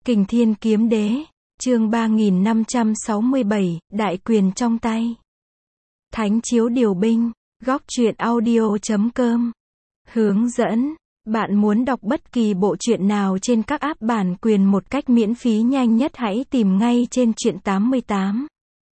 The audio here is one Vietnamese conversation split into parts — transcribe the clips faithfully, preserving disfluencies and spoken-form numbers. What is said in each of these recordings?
Kình Thiên Kiếm Đế, chương ba nghìn năm trăm sáu mươi bảy, đại quyền trong tay. Thánh chiếu điều binh, góc truyện audio chấm com. Hướng dẫn, bạn muốn đọc bất kỳ bộ truyện nào trên các app bản quyền một cách miễn phí nhanh nhất hãy tìm ngay trên truyện tám mươi tám.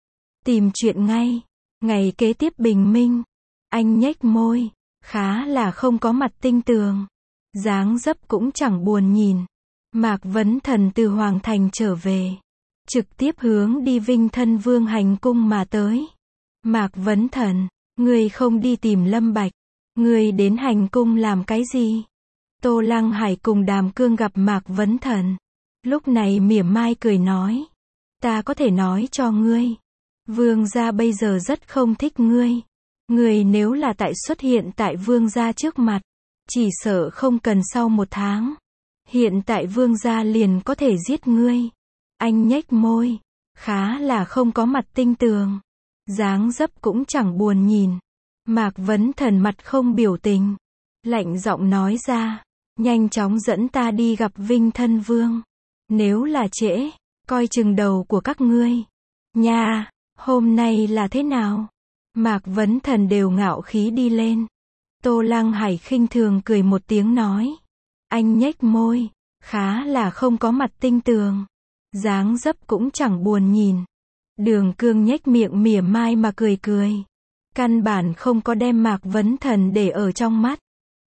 Tìm truyện ngay. Ngày kế tiếp bình minh, anh nhếch môi, khá là không có mặt tinh tường. Dáng dấp cũng chẳng buồn nhìn. Mạc Vấn Thần từ Hoàng Thành trở về, trực tiếp hướng đi Vinh Thân Vương hành cung mà tới. Mạc Vấn Thần, ngươi không đi tìm Lâm Bạch, ngươi đến hành cung làm cái gì? Tô Lăng Hải cùng Đàm Cương gặp Mạc Vấn Thần, lúc này mỉa mai cười nói, ta có thể nói cho ngươi, vương gia bây giờ rất không thích ngươi. Ngươi nếu là tại xuất hiện tại vương gia trước mặt, chỉ sợ không cần sau một tháng, hiện tại vương gia liền có thể giết ngươi. Anh nhếch môi, khá là không có mặt tinh tường, dáng dấp cũng chẳng buồn nhìn. Mạc Vấn Thần mặt không biểu tình, lạnh giọng nói ra, nhanh chóng dẫn ta đi gặp Vinh Thân Vương. Nếu là trễ, coi chừng đầu của các ngươi. Nha, hôm nay là thế nào? Mạc Vấn Thần đều ngạo khí đi lên. Tô Lăng Hải khinh thường cười một tiếng nói, anh nhếch môi, khá là không có mặt tinh tường, dáng dấp cũng chẳng buồn nhìn. Đường Cương nhếch miệng mỉa mai mà cười cười, căn bản không có đem Mạc Vấn Thần để ở trong mắt.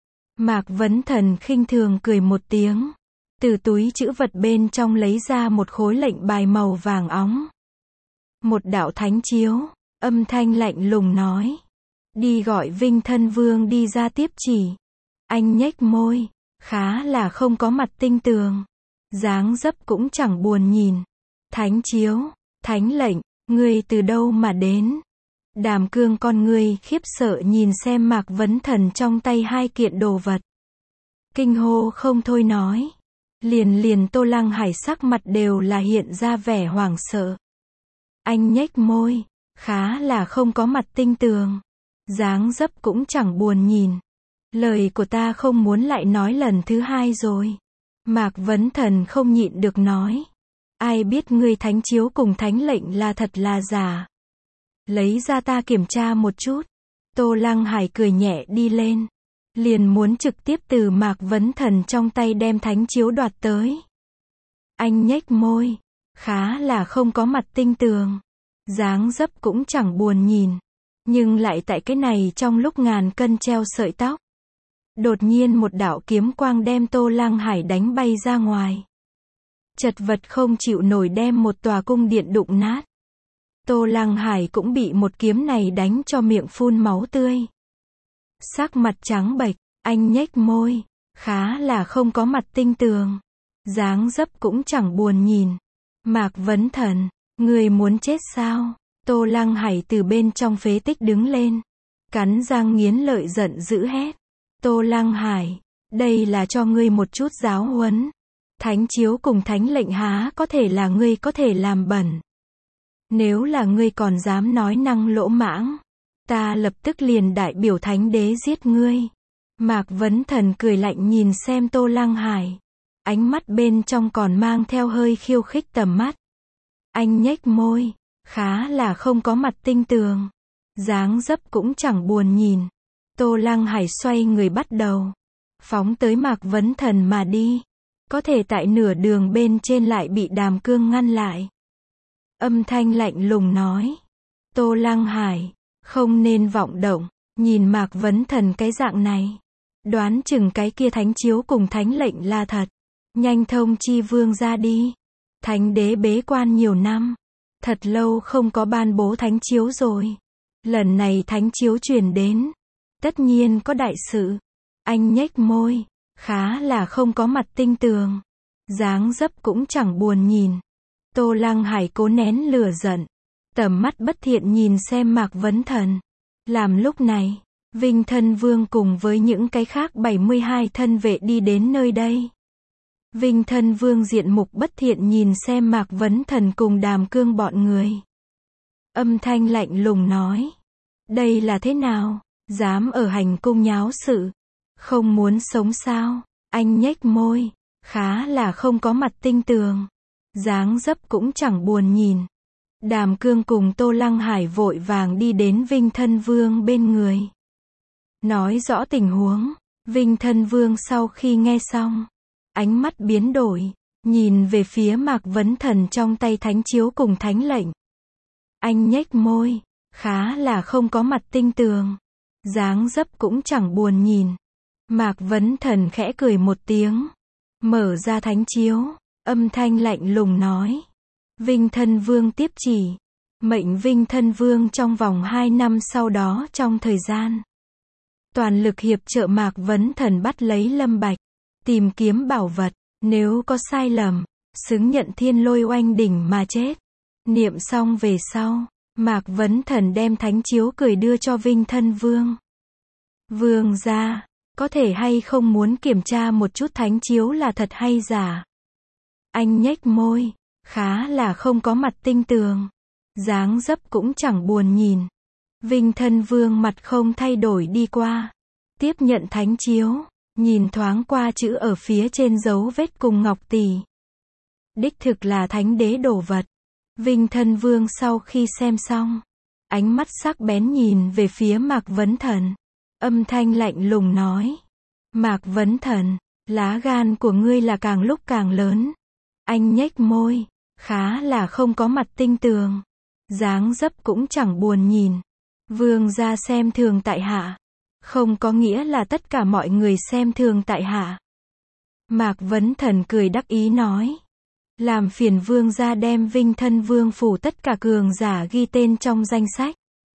Mạc Vấn Thần khinh thường cười một tiếng, từ túi trữ vật bên trong lấy ra một khối lệnh bài màu vàng óng. Một đạo thánh chiếu, âm thanh lạnh lùng nói, đi gọi Vinh Thân Vương đi ra tiếp chỉ. Anh nhếch môi, khá là không có mặt tinh tường, dáng dấp cũng chẳng buồn nhìn. Thánh chiếu, thánh lệnh, ngươi từ đâu mà đến? Đàm Cương con ngươi khiếp sợ nhìn xem Mạc Vấn Thần trong tay hai kiện đồ vật, kinh hô không thôi nói. Liền liền Tô Lăng Hải sắc mặt đều là hiện ra vẻ hoảng sợ. Anh nhếch môi, khá là không có mặt tinh tường, dáng dấp cũng chẳng buồn nhìn. Lời của ta không muốn lại nói lần thứ hai rồi. Mạc Vấn Thần không nhịn được nói, ai biết ngươi thánh chiếu cùng thánh lệnh là thật là giả? Lấy ra ta kiểm tra một chút. Tô Lăng Hải cười nhẹ đi lên, liền muốn trực tiếp từ Mạc Vấn Thần trong tay đem thánh chiếu đoạt tới. Anh nhếch môi, khá là không có mặt tinh tường, dáng dấp cũng chẳng buồn nhìn, nhưng lại tại cái này trong lúc ngàn cân treo sợi tóc, đột nhiên một đạo kiếm quang đem Tô Lăng Hải đánh bay ra ngoài. Chật vật không chịu nổi đem một tòa cung điện đụng nát. Tô Lăng Hải cũng bị một kiếm này đánh cho miệng phun máu tươi. Sắc mặt trắng bệch, anh nhếch môi, khá là không có mặt tinh tường, dáng dấp cũng chẳng buồn nhìn. Mạc Vấn Thần, ngươi muốn chết sao? Tô Lăng Hải từ bên trong phế tích đứng lên, cắn răng nghiến lợi giận dữ hét. Tô Lăng Hải, đây là cho ngươi một chút giáo huấn. Thánh chiếu cùng thánh lệnh há có thể là ngươi có thể làm bẩn. Nếu là ngươi còn dám nói năng lỗ mãng, ta lập tức liền đại biểu thánh đế giết ngươi. Mạc Vấn Thần cười lạnh nhìn xem Tô Lăng Hải, ánh mắt bên trong còn mang theo hơi khiêu khích tầm mắt. Anh nhếch môi, khá là không có mặt tinh tường, dáng dấp cũng chẳng buồn nhìn. Tô Lăng Hải xoay người bắt đầu phóng tới Mạc Vấn Thần mà đi, có thể tại nửa đường bên trên lại bị Đàm Cương ngăn lại. Âm thanh lạnh lùng nói, Tô Lăng Hải, không nên vọng động. Nhìn Mạc Vấn Thần cái dạng này, đoán chừng cái kia thánh chiếu cùng thánh lệnh là thật. Nhanh thông chi vương ra đi. Thánh đế bế quan nhiều năm, thật lâu không có ban bố thánh chiếu rồi. Lần này thánh chiếu truyền đến, tất nhiên có đại sự. Anh nhếch môi, khá là không có mặt tinh tường, dáng dấp cũng chẳng buồn nhìn. Tô Lăng Hải cố nén lửa giận, tầm mắt bất thiện nhìn xem Mạc Vấn Thần. Làm lúc này, Vinh Thân Vương cùng với những cái khác bảy mươi hai thân vệ đi đến nơi đây. Vinh Thân Vương diện mục bất thiện nhìn xem Mạc Vấn Thần cùng Đàm Cương bọn người. Âm thanh lạnh lùng nói, đây là thế nào? Dám ở hành cung nháo sự, không muốn sống sao? Anh nhếch môi, khá là không có mặt tinh tường. Dáng dấp cũng chẳng buồn nhìn. Đàm Cương cùng Tô Lăng Hải vội vàng đi đến Vinh Thân Vương bên người. Nói rõ tình huống. Vinh Thân Vương sau khi nghe xong, ánh mắt biến đổi, nhìn về phía Mạc Vấn Thần trong tay thánh chiếu cùng thánh lệnh. Anh nhếch môi, khá là không có mặt tinh tường. Dáng dấp cũng chẳng buồn nhìn. Mạc Vấn Thần khẽ cười một tiếng, mở ra thánh chiếu, âm thanh lạnh lùng nói. Vinh Thân Vương tiếp chỉ, mệnh Vinh Thân Vương trong vòng hai năm sau đó trong thời gian toàn lực hiệp trợ Mạc Vấn Thần bắt lấy Lâm Bạch, tìm kiếm bảo vật, nếu có sai lầm, xứng nhận thiên lôi oanh đỉnh mà chết. Niệm xong về sau, Mạc Vấn Thần đem thánh chiếu cười đưa cho Vinh Thân Vương. Vương gia, có thể hay không muốn kiểm tra một chút thánh chiếu là thật hay giả? Anh nhếch môi, khá là không có mặt tinh tường. Dáng dấp cũng chẳng buồn nhìn. Vinh Thân Vương mặt không thay đổi đi qua, tiếp nhận thánh chiếu, nhìn thoáng qua chữ ở phía trên dấu vết cùng ngọc tỷ. Đích thực là thánh đế đồ vật. Vinh Thân Vương sau khi xem xong, ánh mắt sắc bén nhìn về phía Mạc Vấn Thần, âm thanh lạnh lùng nói. Mạc Vấn Thần, lá gan của ngươi là càng lúc càng lớn. Anh nhếch môi, khá là không có mặt tinh tường. Dáng dấp cũng chẳng buồn nhìn. Vương gia xem thường tại hạ, không có nghĩa là tất cả mọi người xem thường tại hạ. Mạc Vấn Thần cười đắc ý nói. Làm phiền vương gia đem Vinh Thân Vương phủ tất cả cường giả ghi tên trong danh sách,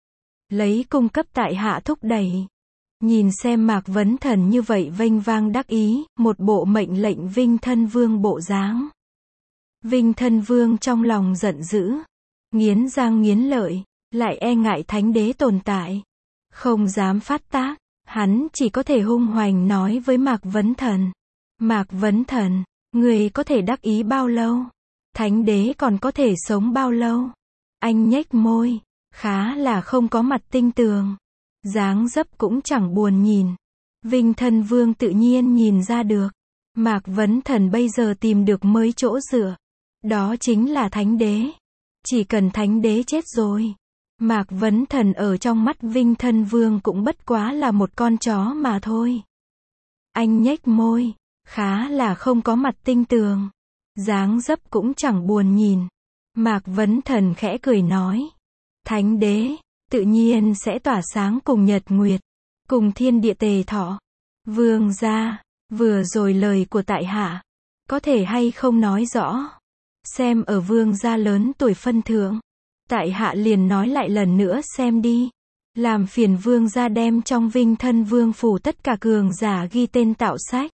lấy cung cấp tại hạ thúc đẩy. Nhìn xem Mạc Vấn Thần như vậy vênh vang đắc ý, một bộ mệnh lệnh Vinh Thân Vương bộ dáng. Vinh Thân Vương trong lòng giận dữ, nghiến răng nghiến lợi, lại e ngại thánh đế tồn tại, không dám phát tác. Hắn chỉ có thể hung hoành nói với Mạc Vấn Thần. Mạc Vấn Thần, người có thể đắc ý bao lâu? Thánh đế còn có thể sống bao lâu? Anh nhếch môi, khá là không có mặt tinh tường. Dáng dấp cũng chẳng buồn nhìn. Vinh Thân Vương tự nhiên nhìn ra được. Mạc Vấn Thần bây giờ tìm được mới chỗ dựa. Đó chính là thánh đế. Chỉ cần thánh đế chết rồi, Mạc Vấn Thần ở trong mắt Vinh Thân Vương cũng bất quá là một con chó mà thôi. Anh nhếch môi, khá là không có mặt tinh tường. Dáng dấp cũng chẳng buồn nhìn. Mạc Vấn Thần khẽ cười nói. Thánh đế, tự nhiên sẽ tỏa sáng cùng nhật nguyệt, cùng thiên địa tề thọ. Vương gia, vừa rồi lời của tại hạ, có thể hay không nói rõ? Xem ở vương gia lớn tuổi phân thượng, tại hạ liền nói lại lần nữa xem đi. Làm phiền vương gia đem trong Vinh Thân Vương phủ tất cả cường giả ghi tên tạo sách,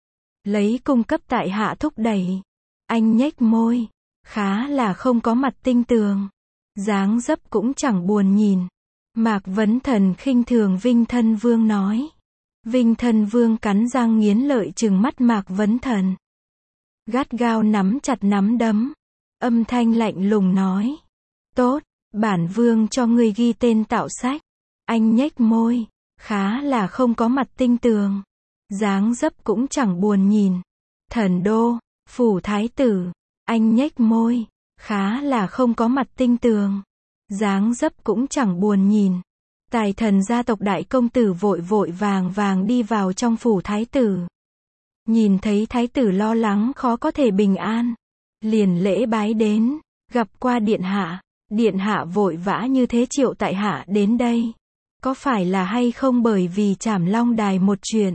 lấy cung cấp tại hạ thúc đẩy. Anh nhếch môi, khá là không có mặt tinh tường. Dáng dấp cũng chẳng buồn nhìn. Mạc Vấn Thần khinh thường Vinh Thân Vương nói. Vinh Thân Vương cắn răng nghiến lợi trừng mắt Mạc Vấn Thần, gắt gao nắm chặt nắm đấm, âm thanh lạnh lùng nói. Tốt, bản vương cho ngươi ghi tên tạo sách. Anh nhếch môi, khá là không có mặt tinh tường. Dáng dấp cũng chẳng buồn nhìn. Thần đô, phủ thái tử. Anh nhếch môi, khá là không có mặt tinh tường. Dáng dấp cũng chẳng buồn nhìn. Tài thần gia tộc đại công tử vội vội vàng vàng đi vào trong phủ thái tử. Nhìn thấy thái tử lo lắng khó có thể bình an, liền lễ bái đến, gặp qua điện hạ. Điện hạ vội vã như thế triệu tại hạ đến đây, có phải là hay không bởi vì Trảm Long Đài một chuyện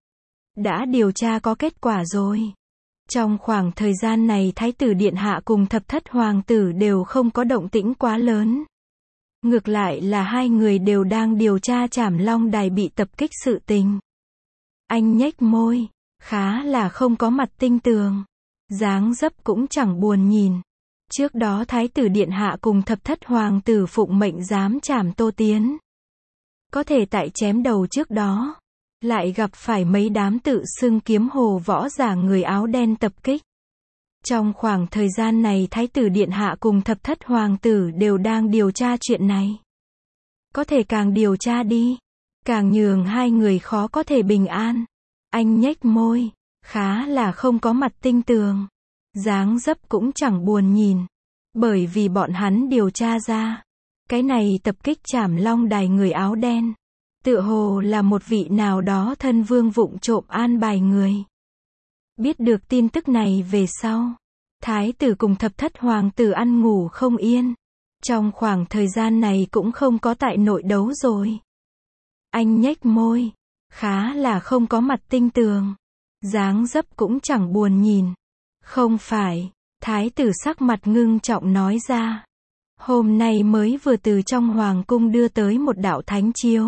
đã điều tra có kết quả rồi? Trong khoảng thời gian này thái tử điện hạ cùng thập thất hoàng tử đều không có động tĩnh quá lớn. Ngược lại là hai người đều đang điều tra Trảm Long Đài bị tập kích sự tình. Anh nhếch môi, khá là không có mặt tinh tường. Dáng dấp cũng chẳng buồn nhìn. Trước đó thái tử điện hạ cùng thập thất hoàng tử phụng mệnh giám trảm Tô Tiến. Có thể tại chém đầu trước đó, lại gặp phải mấy đám tự xưng kiếm hồ võ giả người áo đen tập kích. Trong khoảng thời gian này thái tử điện hạ cùng thập thất hoàng tử đều đang điều tra chuyện này. Có thể càng điều tra đi, càng nhường hai người khó có thể bình an. Anh nhếch môi, khá là không có mặt tinh tường. Dáng dấp cũng chẳng buồn nhìn. Bởi vì bọn hắn điều tra ra, cái này tập kích Trảm Long Đài người áo đen, tựa hồ là một vị nào đó thân vương vụng trộm an bài người. Biết được tin tức này về sau, thái tử cùng thập thất hoàng tử ăn ngủ không yên. Trong khoảng thời gian này cũng không có tại nội đấu rồi. Anh nhếch môi, khá là không có mặt tinh tường. Dáng dấp cũng chẳng buồn nhìn. Không phải, thái tử sắc mặt ngưng trọng nói ra. Hôm nay mới vừa từ trong hoàng cung đưa tới một đạo thánh chiếu.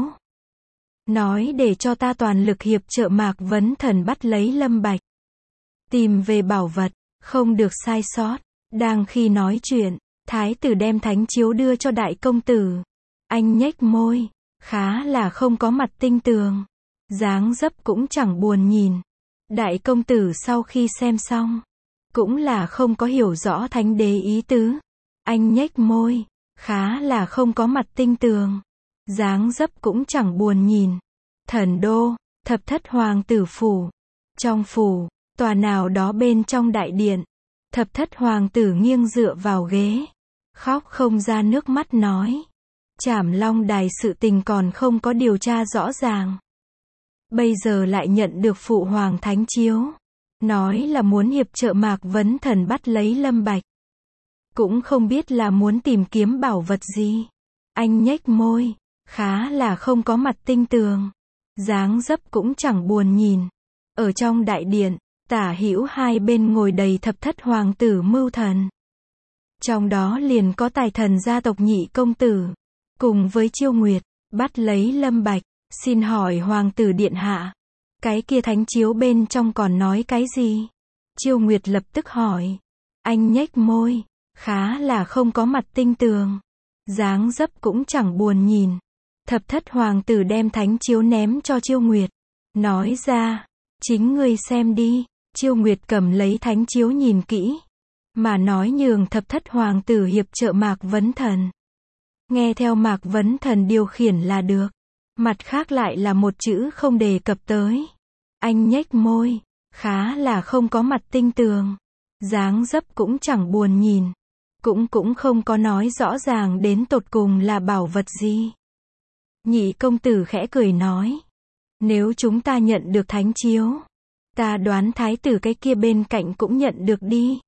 Nói để cho ta toàn lực hiệp trợ Mạc Vấn Thần bắt lấy Lâm Bạch. Tìm về bảo vật, không được sai sót. Đang khi nói chuyện, thái tử đem thánh chiếu đưa cho đại công tử. Anh nhếch môi, khá là không có mặt tinh tường. Dáng dấp cũng chẳng buồn nhìn. Đại công tử sau khi xem xong, cũng là không có hiểu rõ thánh đế ý tứ. Anh nhếch môi, khá là không có mặt tinh tường. Dáng dấp cũng chẳng buồn nhìn. Thần đô, thập thất hoàng tử phủ. Trong phủ, tòa nào đó bên trong đại điện, thập thất hoàng tử nghiêng dựa vào ghế, khóc không ra nước mắt nói. Trảm Long Đài sự tình còn không có điều tra rõ ràng. Bây giờ lại nhận được phụ hoàng thánh chiếu. Nói là muốn hiệp trợ Mạc Vấn Thần bắt lấy Lâm Bạch. Cũng không biết là muốn tìm kiếm bảo vật gì. Anh nhếch môi, khá là không có mặt tinh tường. Dáng dấp cũng chẳng buồn nhìn. Ở trong đại điện, tả hữu hai bên ngồi đầy thập thất hoàng tử mưu thần. Trong đó liền có tài thần gia tộc nhị công tử, cùng với Chiêu Nguyệt, bắt lấy Lâm Bạch. Xin hỏi hoàng tử điện hạ, cái kia thánh chiếu bên trong còn nói cái gì? Chiêu Nguyệt lập tức hỏi. Anh nhếch môi, khá là không có mặt tinh tường. Dáng dấp cũng chẳng buồn nhìn. Thập thất hoàng tử đem thánh chiếu ném cho Chiêu Nguyệt. Nói ra, chính ngươi xem đi. Chiêu Nguyệt cầm lấy thánh chiếu nhìn kỹ. Mà nói nhường thập thất hoàng tử hiệp trợ Mạc Vấn Thần. Nghe theo Mạc Vấn Thần điều khiển là được. Mặt khác lại là một chữ không đề cập tới. Anh nhếch môi, khá là không có mặt tinh tường. Dáng dấp cũng chẳng buồn nhìn. Cũng cũng không có nói rõ ràng đến tột cùng là bảo vật gì. Nhị công tử khẽ cười nói. Nếu chúng ta nhận được thánh chiếu, ta đoán thái tử cái kia bên cạnh cũng nhận được đi.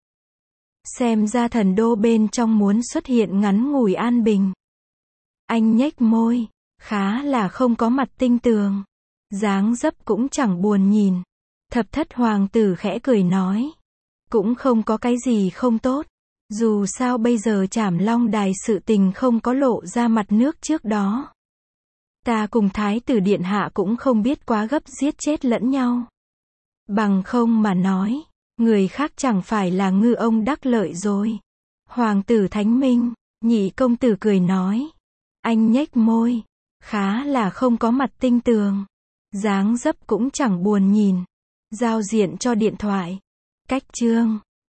Xem ra thần đô bên trong muốn xuất hiện ngắn ngủi an bình. Anh nhếch môi, khá là không có mặt tinh tường. Dáng dấp cũng chẳng buồn nhìn. Thập thất hoàng tử khẽ cười nói. Cũng không có cái gì không tốt. Dù sao bây giờ Trảm Long Đài sự tình không có lộ ra mặt nước trước đó. Ta cùng thái tử điện hạ cũng không biết quá gấp giết chết lẫn nhau. Bằng không mà nói, người khác chẳng phải là ngư ông đắc lợi rồi. Hoàng tử thánh minh, nhị công tử cười nói. Anh nhếch môi, khá là không có mặt tinh tường. Dáng dấp cũng chẳng buồn nhìn. Giao diện cho điện thoại. Cách chương